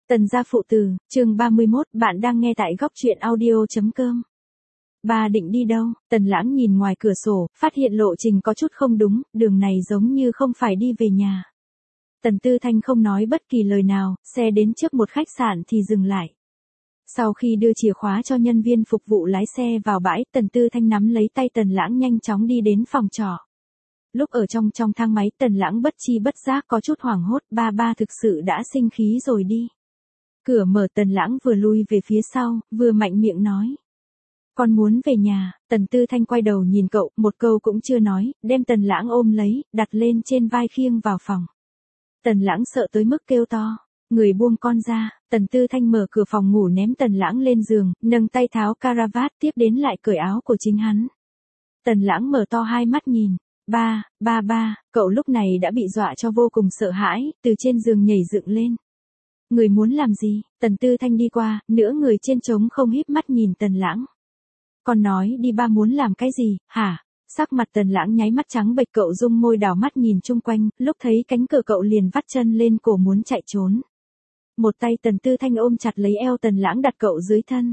Tần gia phụ tử, chương 31, bạn đang nghe tại góc truyện audio.com. Ba định đi đâu? Tần Lãng nhìn ngoài cửa sổ, phát hiện lộ trình có chút không đúng, đường này giống như không phải đi về nhà. Tần Tư Thanh không nói bất kỳ lời nào, xe đến trước một khách sạn thì dừng lại. Sau khi đưa chìa khóa cho nhân viên phục vụ lái xe vào bãi, Tần Tư Thanh nắm lấy tay Tần Lãng nhanh chóng đi đến phòng trọ. Lúc ở trong thang máy, Tần Lãng bất chi bất giác có chút hoảng hốt, ba thực sự đã sinh khí rồi đi. Cửa mở, Tần Lãng vừa lui về phía sau, vừa mạnh miệng nói. Con muốn về nhà. Tần Tư Thanh quay đầu nhìn cậu, một câu cũng chưa nói, đem Tần Lãng ôm lấy, đặt lên trên vai khiêng vào phòng. Tần Lãng sợ tới mức kêu to. Người buông con ra. Tần Tư Thanh mở cửa phòng ngủ ném Tần Lãng lên giường, nâng tay tháo caravat, tiếp đến lại cởi áo của chính hắn. Tần Lãng mở to hai mắt nhìn. Ba, cậu lúc này đã bị dọa cho vô cùng sợ hãi, từ trên giường nhảy dựng lên. Người muốn làm gì? Tần Tư Thanh đi qua, nửa người trên trống không híp mắt nhìn Tần Lãng. Con nói đi, ba muốn làm cái gì, hả? Sắc mặt Tần Lãng nháy mắt trắng bệch, cậu rung môi đảo mắt nhìn chung quanh, lúc thấy cánh cửa cậu liền vắt chân lên cổ muốn chạy trốn. Một tay Tần Tư Thanh ôm chặt lấy eo Tần Lãng, đặt cậu dưới thân.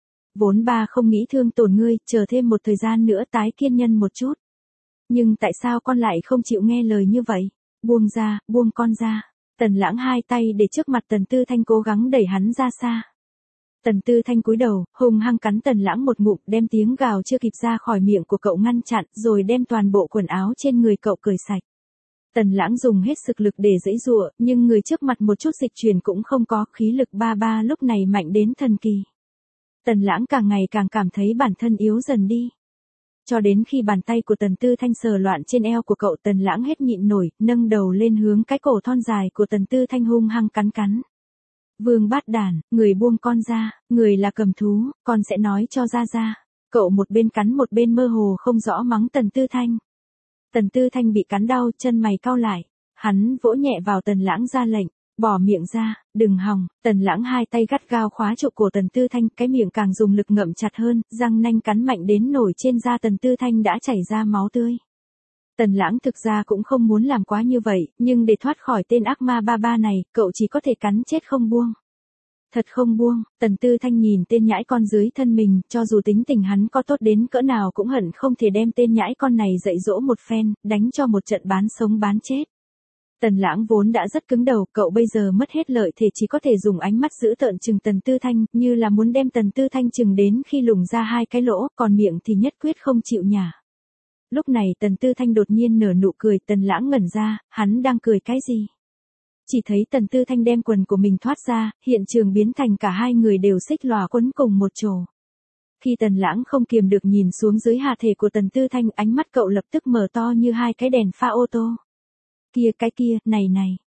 Vốn ba không nghĩ thương tổn ngươi, chờ thêm một thời gian nữa tái kiên nhân một chút. Nhưng tại sao con lại không chịu nghe lời như vậy? Buông ra, buông con ra. Tần Lãng hai tay để trước mặt Tần Tư Thanh, cố gắng đẩy hắn ra xa. Tần Tư Thanh cúi đầu, hung hăng cắn Tần Lãng một ngụm, đem tiếng gào chưa kịp ra khỏi miệng của cậu ngăn chặn, rồi đem toàn bộ quần áo trên người cậu cởi sạch. Tần Lãng dùng hết sức lực để giãy giụa, nhưng người trước mặt một chút dịch chuyển cũng không có, khí lực ba lúc này mạnh đến thần kỳ. Tần Lãng càng ngày càng cảm thấy bản thân yếu dần đi. Cho đến khi bàn tay của Tần Tư Thanh sờ loạn trên eo của cậu, Tần Lãng hết nhịn nổi, nâng đầu lên hướng cái cổ thon dài của Tần Tư Thanh hung hăng cắn. Vương bát đản, người buông con ra, người là cầm thú, con sẽ nói cho ra. Cậu một bên cắn một bên mơ hồ không rõ mắng Tần Tư Thanh. Tần Tư Thanh bị cắn đau, chân mày cau lại. Hắn vỗ nhẹ vào Tần Lãng ra lệnh, bỏ miệng ra, đừng hòng. Tần Lãng hai tay gắt gao khóa trụ cổ Tần Tư Thanh, cái miệng càng dùng lực ngậm chặt hơn, răng nanh cắn mạnh đến nổi trên da Tần Tư Thanh đã chảy ra máu tươi. Tần Lãng thực ra cũng không muốn làm quá như vậy, nhưng để thoát khỏi tên ác ma ba này, cậu chỉ có thể cắn chết không buông. Thật không buông. Tần Tư Thanh nhìn tên nhãi con dưới thân mình, cho dù tính tình hắn có tốt đến cỡ nào cũng hận không thể đem tên nhãi con này dạy dỗ một phen, đánh cho một trận bán sống bán chết. Tần Lãng vốn đã rất cứng đầu, cậu bây giờ mất hết lợi thế, chỉ có thể dùng ánh mắt dữ tợn chừng Tần Tư Thanh, như là muốn đem Tần Tư Thanh chừng đến khi lủng ra hai cái lỗ, còn miệng thì nhất quyết không chịu nhả. Lúc này Tần Tư Thanh đột nhiên nở nụ cười, Tần Lãng ngẩn ra, hắn đang cười cái gì? Chỉ thấy Tần Tư Thanh đem quần của mình thoát ra, hiện trường biến thành cả hai người đều xích lòa quấn cùng một chỗ. Khi Tần Lãng không kiềm được nhìn xuống dưới hạ thể của Tần Tư Thanh, ánh mắt cậu lập tức mở to như hai cái đèn pha ô tô. Cái kia, này,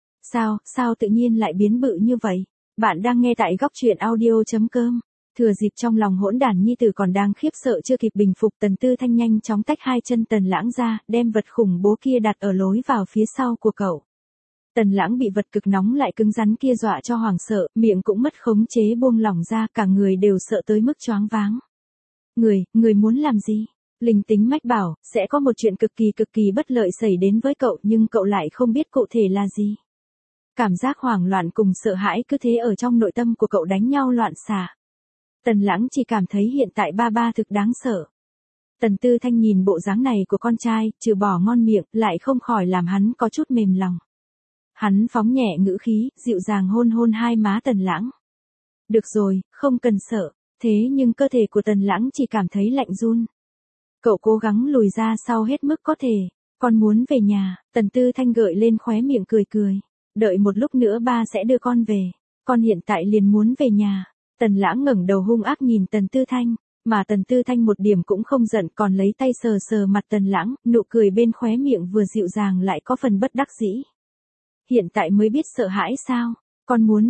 sao tự nhiên lại biến bự như vậy? Bạn đang nghe tại góc truyện audio.com. Thừa dịp trong lòng hỗn đản nhi tử còn đang khiếp sợ chưa kịp bình phục, Tần Tư Thanh nhanh chóng tách hai chân Tần Lãng ra, đem vật khủng bố kia đặt ở lối vào phía sau của cậu. Tần Lãng bị vật cực nóng lại cứng rắn kia dọa cho hoảng sợ, miệng cũng mất khống chế buông lỏng ra, cả người đều sợ tới mức choáng váng. Người muốn làm gì? Linh tính mách bảo, sẽ có một chuyện cực kỳ bất lợi xảy đến với cậu, nhưng cậu lại không biết cụ thể là gì. Cảm giác hoảng loạn cùng sợ hãi cứ thế ở trong nội tâm của cậu đánh nhau loạn xạ. Tần Lãng chỉ cảm thấy hiện tại ba thực đáng sợ. Tần Tư Thanh nhìn bộ dáng này của con trai, trừ bỏ ngon miệng, lại không khỏi làm hắn có chút mềm lòng. Hắn phóng nhẹ ngữ khí, dịu dàng hôn hai má Tần Lãng. Được rồi, không cần sợ. Thế nhưng cơ thể của Tần Lãng chỉ cảm thấy lạnh run. Cậu cố gắng lùi ra sau hết mức có thể. Con muốn về nhà. Tần Tư Thanh gợi lên khóe miệng cười. Đợi một lúc nữa ba sẽ đưa con về. Con hiện tại liền muốn về nhà. Tần Lãng ngẩng đầu hung ác nhìn Tần Tư Thanh. Mà Tần Tư Thanh một điểm cũng không giận, còn lấy tay sờ mặt Tần Lãng, nụ cười bên khóe miệng vừa dịu dàng lại có phần bất đắc dĩ. Hiện tại mới biết sợ hãi sao? Con muốn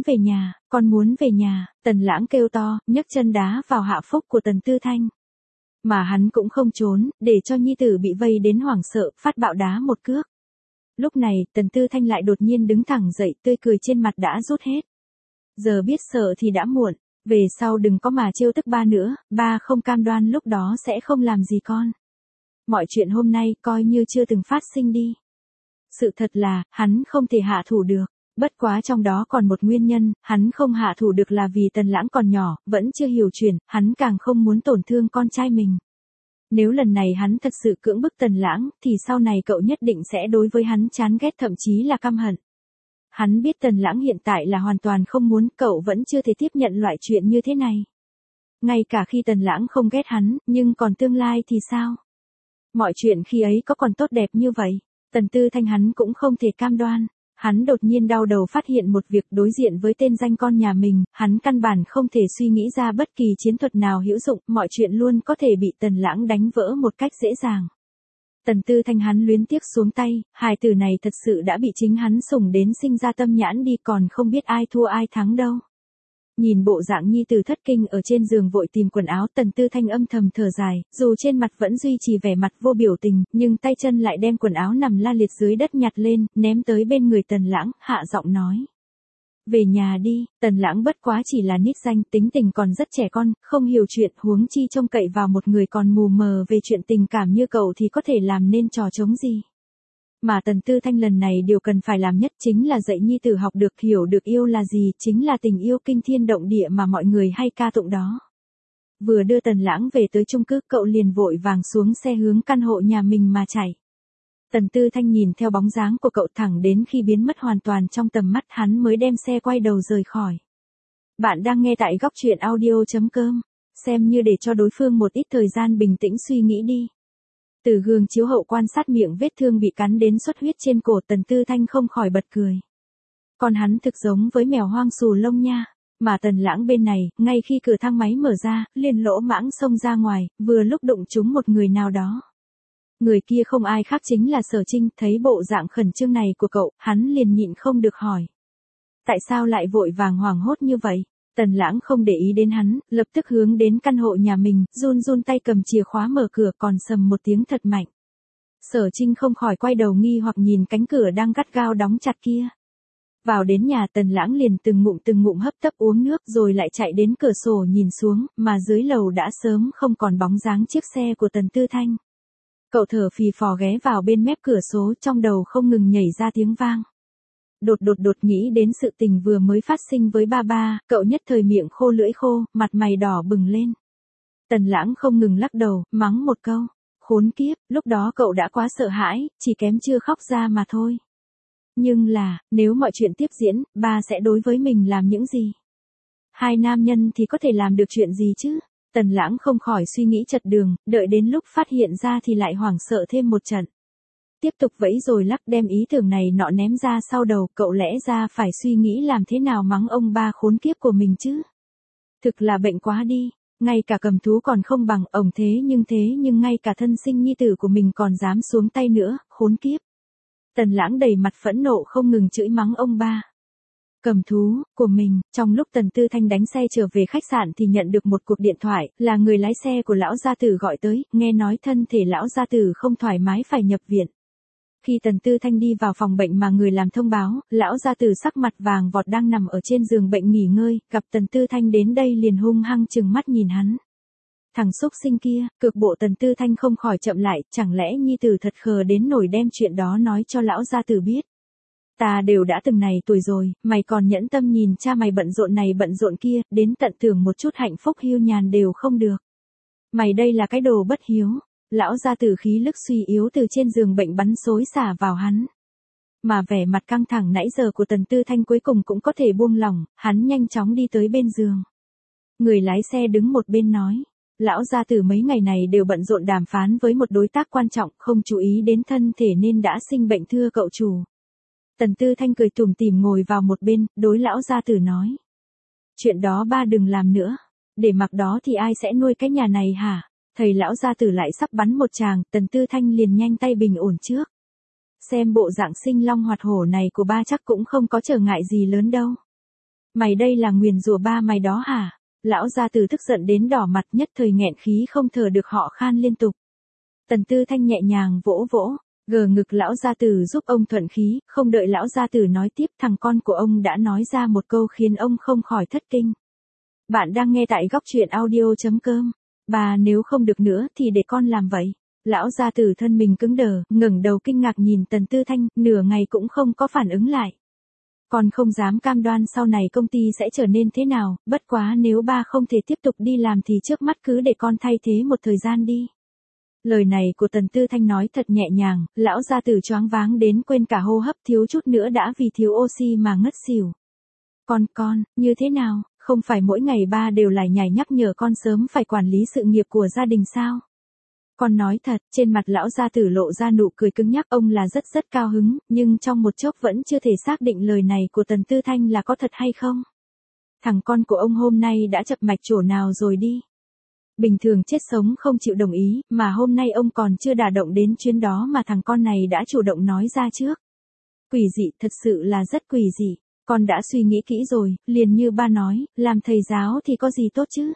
về nhà, Tần Lãng kêu to, nhấc chân đá vào hạ phúc của Tần Tư Thanh. Mà hắn cũng không trốn, để cho nhi tử bị vây đến hoảng sợ, phát bạo đá một cước. Lúc này, Tần Tư Thanh lại đột nhiên đứng thẳng dậy, tươi cười trên mặt đã rút hết. Giờ biết sợ thì đã muộn, về sau đừng có mà trêu tức ba nữa, ba không cam đoan lúc đó sẽ không làm gì con. Mọi chuyện hôm nay coi như chưa từng phát sinh đi. Sự thật là, hắn không thể hạ thủ được. Bất quá trong đó còn một nguyên nhân, hắn không hạ thủ được là vì Tần Lãng còn nhỏ, vẫn chưa hiểu chuyện, hắn càng không muốn tổn thương con trai mình. Nếu lần này hắn thật sự cưỡng bức Tần Lãng, thì sau này cậu nhất định sẽ đối với hắn chán ghét thậm chí là căm hận. Hắn biết Tần Lãng hiện tại là hoàn toàn không muốn, cậu vẫn chưa thể tiếp nhận loại chuyện như thế này. Ngay cả khi Tần Lãng không ghét hắn, nhưng còn tương lai thì sao? Mọi chuyện khi ấy có còn tốt đẹp như vậy? Tần Tư Thanh hắn cũng không thể cam đoan. Hắn đột nhiên đau đầu phát hiện một việc đối diện với tên danh con nhà mình, hắn căn bản không thể suy nghĩ ra bất kỳ chiến thuật nào hữu dụng, mọi chuyện luôn có thể bị Tần Lãng đánh vỡ một cách dễ dàng. Tần Tư Thanh hắn luyến tiếc xuống tay, hài tử này thật sự đã bị chính hắn sủng đến sinh ra tâm nhãn đi, còn không biết ai thua ai thắng đâu. Nhìn bộ dạng nhi tử thất kinh ở trên giường vội tìm quần áo, Tần Tư Thanh âm thầm thở dài, dù trên mặt vẫn duy trì vẻ mặt vô biểu tình, nhưng tay chân lại đem quần áo nằm la liệt dưới đất nhặt lên, ném tới bên người Tần Lãng, hạ giọng nói. Về nhà đi, Tần Lãng bất quá chỉ là nít danh, tính tình còn rất trẻ con, không hiểu chuyện, huống chi trông cậy vào một người còn mù mờ về chuyện tình cảm như cậu thì có thể làm nên trò trống gì. Mà Tần Tư Thanh lần này điều cần phải làm nhất chính là dạy nhi tử học được hiểu được yêu là gì, chính là tình yêu kinh thiên động địa mà mọi người hay ca tụng đó. Vừa đưa Tần Lãng về tới chung cư, cậu liền vội vàng xuống xe hướng căn hộ nhà mình mà chạy. Tần Tư Thanh nhìn theo bóng dáng của cậu thẳng đến khi biến mất hoàn toàn trong tầm mắt hắn mới đem xe quay đầu rời khỏi. Bạn đang nghe tại góc truyện audio.com, xem như để cho đối phương một ít thời gian bình tĩnh suy nghĩ đi. Từ gương chiếu hậu quan sát miệng vết thương bị cắn đến xuất huyết trên cổ, Tần Tư Thanh không khỏi bật cười. Còn hắn thực giống với mèo hoang xù lông nha. Mà Tần Lãng bên này, ngay khi cửa thang máy mở ra, liền lỗ mãng xông ra ngoài, vừa lúc đụng trúng một người nào đó. Người kia không ai khác chính là Sở Trinh, thấy bộ dạng khẩn trương này của cậu, hắn liền nhịn không được hỏi. Tại sao lại vội vàng hoảng hốt như vậy? Tần Lãng không để ý đến hắn, lập tức hướng đến căn hộ nhà mình, run run tay cầm chìa khóa mở cửa, còn sầm một tiếng thật mạnh. Sở Trinh không khỏi quay đầu nghi hoặc nhìn cánh cửa đang gắt gao đóng chặt kia. Vào đến nhà, Tần Lãng liền từng ngụm hấp tấp uống nước rồi lại chạy đến cửa sổ nhìn xuống, mà dưới lầu đã sớm không còn bóng dáng chiếc xe của Tần Tư Thanh. Cậu thở phì phò ghé vào bên mép cửa sổ, trong đầu không ngừng nhảy ra tiếng vang. Đột nghĩ đến sự tình vừa mới phát sinh với ba, cậu nhất thời miệng khô lưỡi khô, mặt mày đỏ bừng lên. Tần Lãng không ngừng lắc đầu, mắng một câu. Khốn kiếp, lúc đó cậu đã quá sợ hãi, chỉ kém chưa khóc ra mà thôi. Nhưng là, nếu mọi chuyện tiếp diễn, ba sẽ đối với mình làm những gì? Hai nam nhân thì có thể làm được chuyện gì chứ? Tần Lãng không khỏi suy nghĩ chật đường, đợi đến lúc phát hiện ra thì lại hoảng sợ thêm một trận. Tiếp tục vẫy rồi lắc đem ý tưởng này nọ ném ra sau đầu, cậu lẽ ra phải suy nghĩ làm thế nào mắng ông ba khốn kiếp của mình chứ? Thực là bệnh quá đi, ngay cả cầm thú còn không bằng, ổng thế nhưng ngay cả thân sinh nhi tử của mình còn dám xuống tay nữa, khốn kiếp. Tần Lãng đầy mặt phẫn nộ không ngừng chửi mắng ông ba. Cầm thú của mình. Trong lúc Tần Tư Thanh đánh xe trở về khách sạn thì nhận được một cuộc điện thoại, là người lái xe của lão gia tử gọi tới, nghe nói thân thể lão gia tử không thoải mái phải nhập viện. Khi Tần Tư Thanh đi vào phòng bệnh mà người làm thông báo, lão gia tử sắc mặt vàng vọt đang nằm ở trên giường bệnh nghỉ ngơi, gặp Tần Tư Thanh đến đây liền hung hăng trừng mắt nhìn hắn. Thằng xúc sinh kia, cực bộ. Tần Tư Thanh không khỏi chậm lại, chẳng lẽ nhi tử thật khờ đến nổi đem chuyện đó nói cho lão gia tử biết. Ta đều đã từng này tuổi rồi, mày còn nhẫn tâm nhìn cha mày bận rộn này bận rộn kia, đến tận tưởng một chút hạnh phúc hiu nhàn đều không được. Mày đây là cái đồ bất hiếu. Lão gia tử khí lực suy yếu từ trên giường bệnh bắn xối xả vào hắn. Mà vẻ mặt căng thẳng nãy giờ của Tần Tư Thanh cuối cùng cũng có thể buông lỏng, hắn nhanh chóng đi tới bên giường. Người lái xe đứng một bên nói. Lão gia tử mấy ngày này đều bận rộn đàm phán với một đối tác quan trọng, không chú ý đến thân thể nên đã sinh bệnh thưa cậu chủ. Tần Tư Thanh cười tủm tỉm ngồi vào một bên, đối lão gia tử nói. Chuyện đó ba đừng làm nữa. Để mặc đó thì ai sẽ nuôi cái nhà này hả? Thầy lão gia tử lại sắp bắn một tràng, Tần Tư Thanh liền nhanh tay bình ổn trước. Xem bộ dạng sinh long hoạt hổ này của ba chắc cũng không có trở ngại gì lớn đâu. Mày đây là nguyền rủa ba mày đó hả? Lão gia tử tức giận đến đỏ mặt, nhất thời nghẹn khí không thở được họ khan liên tục. Tần Tư Thanh nhẹ nhàng vỗ vỗ, gờ ngực lão gia tử giúp ông thuận khí, không đợi lão gia tử nói tiếp thằng con của ông đã nói ra một câu khiến ông không khỏi thất kinh. Bạn đang nghe tại góc truyện audio.com. Bà nếu không được nữa thì để con làm vậy. Lão gia tử thân mình cứng đờ, ngẩng đầu kinh ngạc nhìn Tần Tư Thanh, nửa ngày cũng không có phản ứng lại. Con không dám cam đoan sau này công ty sẽ trở nên thế nào, bất quá nếu ba không thể tiếp tục đi làm thì trước mắt cứ để con thay thế một thời gian đi. Lời này của Tần Tư Thanh nói thật nhẹ nhàng, lão gia tử choáng váng đến quên cả hô hấp, thiếu chút nữa đã vì thiếu oxy mà ngất xỉu. Con, như thế nào, không phải mỗi ngày ba đều lải nhải nhắc nhở con sớm phải quản lý sự nghiệp của gia đình sao? Con nói thật, trên mặt lão gia tử lộ ra nụ cười cứng nhắc, ông là rất cao hứng, nhưng trong một chốc vẫn chưa thể xác định lời này của Tần Tư Thanh là có thật hay không. Thằng con của ông hôm nay đã chập mạch chỗ nào rồi đi? Bình thường chết sống không chịu đồng ý, mà hôm nay ông còn chưa đả động đến chuyến đó mà thằng con này đã chủ động nói ra trước. Quỷ dị, thật sự là rất quỷ dị. Con đã suy nghĩ kỹ rồi, liền như ba nói, làm thầy giáo thì có gì tốt chứ?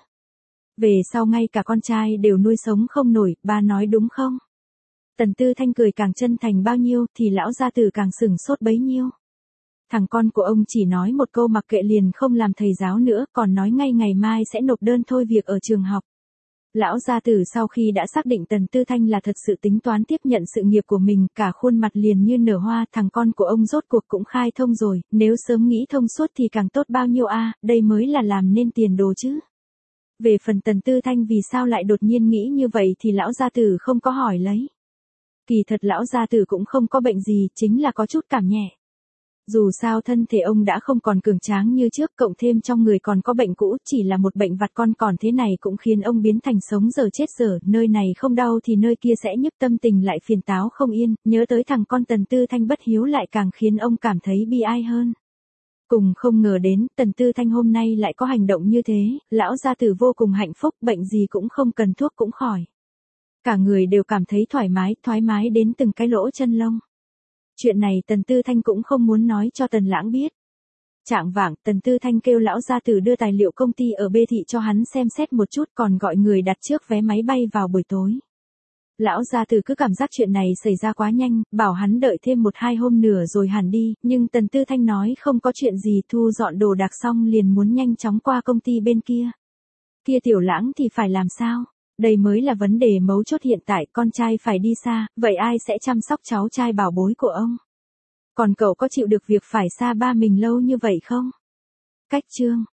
Về sau ngay cả con trai đều nuôi sống không nổi, ba nói đúng không? Tần Tư Thanh cười càng chân thành bao nhiêu thì lão gia tử càng sửng sốt bấy nhiêu. Thằng con của ông chỉ nói một câu mặc kệ liền không làm thầy giáo nữa, còn nói ngay ngày mai sẽ nộp đơn thôi việc ở trường học. Lão gia tử sau khi đã xác định Tần Tư Thanh là thật sự tính toán tiếp nhận sự nghiệp của mình, cả khuôn mặt liền như nở hoa, thằng con của ông rốt cuộc cũng khai thông rồi, nếu sớm nghĩ thông suốt thì càng tốt bao nhiêu a, đây mới là làm nên tiền đồ chứ. Về phần Tần Tư Thanh vì sao lại đột nhiên nghĩ như vậy thì lão gia tử không có hỏi lấy. Kỳ thật lão gia tử cũng không có bệnh gì, chính là có chút cảm nhẹ. Dù sao thân thể ông đã không còn cường tráng như trước, cộng thêm trong người còn có bệnh cũ, chỉ là một bệnh vặt con còn thế này cũng khiến ông biến thành sống dở chết dở, nơi này không đau thì nơi kia sẽ nhức, tâm tình lại phiền táo không yên, nhớ tới thằng con Tần Tư Thanh bất hiếu lại càng khiến ông cảm thấy bi ai hơn. Cùng không ngờ đến, Tần Tư Thanh hôm nay lại có hành động như thế, lão gia tử vô cùng hạnh phúc, bệnh gì cũng không cần thuốc cũng khỏi. Cả người đều cảm thấy thoải mái đến từng cái lỗ chân lông. Chuyện này Tần Tư Thanh cũng không muốn nói cho Tần Lãng biết. Chạng vạng, Tần Tư Thanh kêu lão gia tử đưa tài liệu công ty ở B thị cho hắn xem xét một chút, còn gọi người đặt trước vé máy bay vào buổi tối. Lão gia tử cứ cảm giác chuyện này xảy ra quá nhanh, bảo hắn đợi thêm 1-2 hôm nữa rồi hẳn đi, nhưng Tần Tư Thanh nói không có chuyện gì, thu dọn đồ đạc xong liền muốn nhanh chóng qua công ty bên kia. Kia Tiểu Lãng thì phải làm sao? Đây mới là vấn đề mấu chốt hiện tại, con trai phải đi xa, vậy ai sẽ chăm sóc cháu trai bảo bối của ông? Còn cậu có chịu được việc phải xa ba mình lâu như vậy không? Cách chương